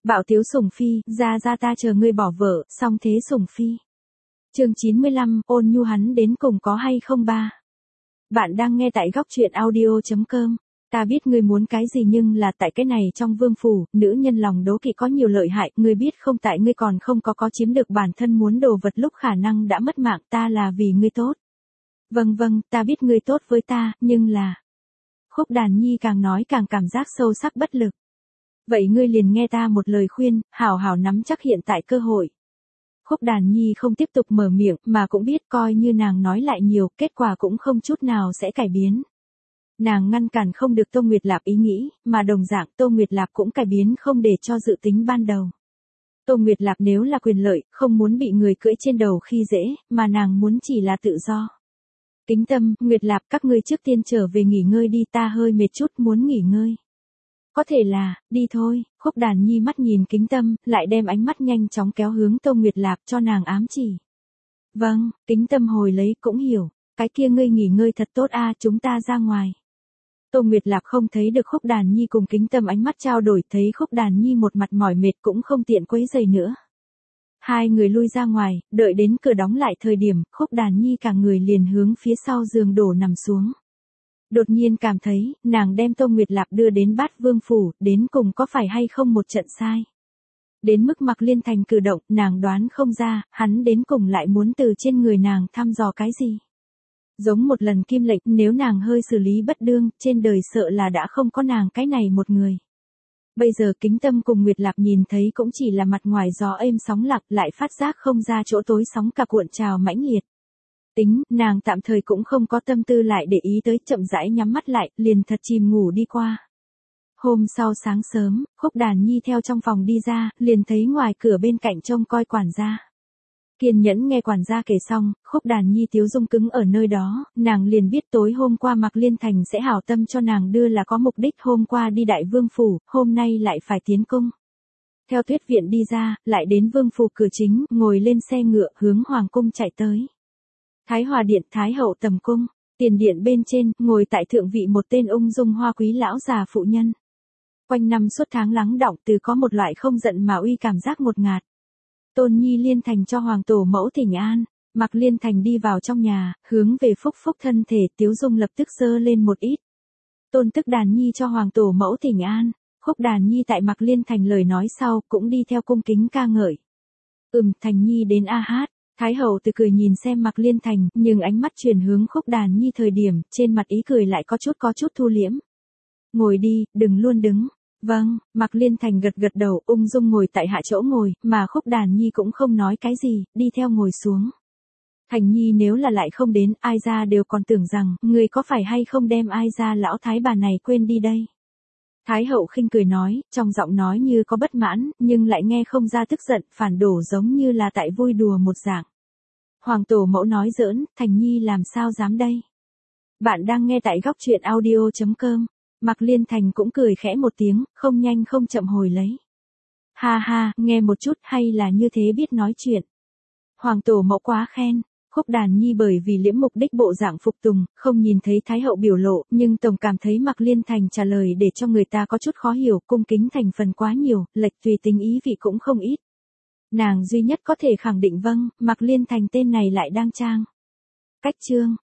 Bạo Tiếu Sủng Phi, ra ta chờ ngươi bỏ vợ, xong thế Sủng Phi. Chương 95, ôn nhu hắn đến cùng có hay không ba. Bạn đang nghe tại góc truyện audio.com. Ta biết ngươi muốn cái gì nhưng là tại cái này trong vương phủ, nữ nhân lòng đố kỵ có nhiều lợi hại, ngươi biết không, tại ngươi còn không có chiếm được bản thân muốn đồ vật lúc khả năng đã mất mạng, ta là vì ngươi tốt. Vâng, ta biết ngươi tốt với ta, nhưng là... Khúc Đàn Nhi càng nói càng cảm giác sâu sắc bất lực. Vậy ngươi liền nghe ta một lời khuyên, hảo hảo nắm chắc hiện tại cơ hội. Khúc Đàn Nhi không tiếp tục mở miệng, mà cũng biết coi như nàng nói lại nhiều, kết quả cũng không chút nào sẽ cải biến. Nàng ngăn cản không được Tô Nguyệt Lạp ý nghĩ, mà đồng dạng Tô Nguyệt Lạp cũng cải biến không để cho dự tính ban đầu. Tô Nguyệt Lạp nếu là quyền lợi, không muốn bị người cưỡi trên đầu khi dễ, mà nàng muốn chỉ là tự do. Kính Tâm, Nguyệt Lạp, các ngươi trước tiên trở về nghỉ ngơi đi, ta hơi mệt chút muốn nghỉ ngơi. Có thể là, đi thôi. Khúc Đàn Nhi mắt nhìn Kính Tâm, lại đem ánh mắt nhanh chóng kéo hướng Tô Nguyệt Lạp cho nàng ám chỉ. Vâng, Kính Tâm hồi lấy cũng hiểu, cái kia ngươi nghỉ ngơi thật tốt a, chúng ta ra ngoài. Tô Nguyệt Lạp không thấy được Khúc Đàn Nhi cùng Kính Tâm ánh mắt trao đổi, thấy Khúc Đàn Nhi một mặt mỏi mệt cũng không tiện quấy rầy nữa. Hai người lui ra ngoài, đợi đến cửa đóng lại thời điểm, Khúc Đàn Nhi cả người liền hướng phía sau giường đổ nằm xuống. Đột nhiên cảm thấy, nàng đem Tô Nguyệt Lạp đưa đến Bát Vương phủ, đến cùng có phải hay không một trận sai. Đến mức Mạc Liên Thành cử động, nàng đoán không ra, hắn đến cùng lại muốn từ trên người nàng thăm dò cái gì. Giống một lần Kim Lệnh, nếu nàng hơi xử lý bất đương, trên đời sợ là đã không có nàng cái này một người. Bây giờ Kính Tâm cùng Nguyệt Lạp nhìn thấy cũng chỉ là mặt ngoài gió êm sóng lặng, lại phát giác không ra chỗ tối sóng cả cuộn trào mãnh liệt. Tính, nàng tạm thời cũng không có tâm tư lại để ý tới, chậm rãi nhắm mắt lại, liền thật chìm ngủ đi qua. Hôm sau sáng sớm, Khúc Đàn Nhi theo trong phòng đi ra, liền thấy ngoài cửa bên cạnh trông coi quản gia. Kiên nhẫn nghe quản gia kể xong, Khúc Đàn Nhi tiếu dung cứng ở nơi đó, nàng liền biết tối hôm qua Mạc Liên Thành sẽ hảo tâm cho nàng đưa là có mục đích, hôm qua đi Đại Vương phủ, hôm nay lại phải tiến cung. Theo Tuyết viện đi ra, lại đến Vương phủ cửa chính, ngồi lên xe ngựa hướng Hoàng cung chạy tới. Thái Hòa điện, Thái hậu tầm cung, tiền điện bên trên, ngồi tại thượng vị một tên ung dung hoa quý lão già phụ nhân. Quanh năm suốt tháng lắng đọng, từ có một loại không giận mà uy cảm giác ngột ngạt. Tôn Nhi Liên Thành cho hoàng tổ mẫu thỉnh an. Mạc Liên Thành đi vào trong nhà, hướng về Phúc thân thể, tiếu dung lập tức dơ lên một ít. Tôn Tức Đàn Nhi cho hoàng tổ mẫu thỉnh an. Khúc Đàn Nhi tại Mạc Liên Thành lời nói sau, cũng đi theo cung kính ca ngợi. Thành Nhi đến a hát. Thái hậu từ cười nhìn xem Mạc Liên Thành, nhưng ánh mắt chuyển hướng Khúc Đàn Nhi thời điểm, trên mặt ý cười lại có chút thu liễm. Ngồi đi, đừng luôn đứng. Vâng, Mạc Liên Thành gật đầu, ung dung ngồi tại hạ chỗ ngồi, mà Khúc Đàn Nhi cũng không nói cái gì, đi theo ngồi xuống. Thành Nhi nếu là lại không đến, ai ra đều còn tưởng rằng, người có phải hay không đem ai ra lão thái bà này quên đi đây. Thái hậu khinh cười nói, trong giọng nói như có bất mãn, nhưng lại nghe không ra tức giận, phản đổ giống như là tại vui đùa một dạng. Hoàng tổ mẫu nói giỡn, Thành Nhi làm sao dám đây. Bạn đang nghe tại góc truyện audio.com. Mạc Liên Thành cũng cười khẽ một tiếng, không nhanh không chậm hồi lấy. Ha ha, nghe một chút, hay là như thế biết nói chuyện. Hoàng tổ mẫu quá khen. Khúc Đàn Nhi bởi vì liễm mục đích bộ dạng phục tùng, không nhìn thấy Thái hậu biểu lộ, nhưng tổng cảm thấy Mạc Liên Thành trả lời để cho người ta có chút khó hiểu, cung kính thành phần quá nhiều, lệch tùy tính ý vị cũng không ít. Nàng duy nhất có thể khẳng định vâng, Mạc Liên Thành tên này lại đang trang. Cách chương.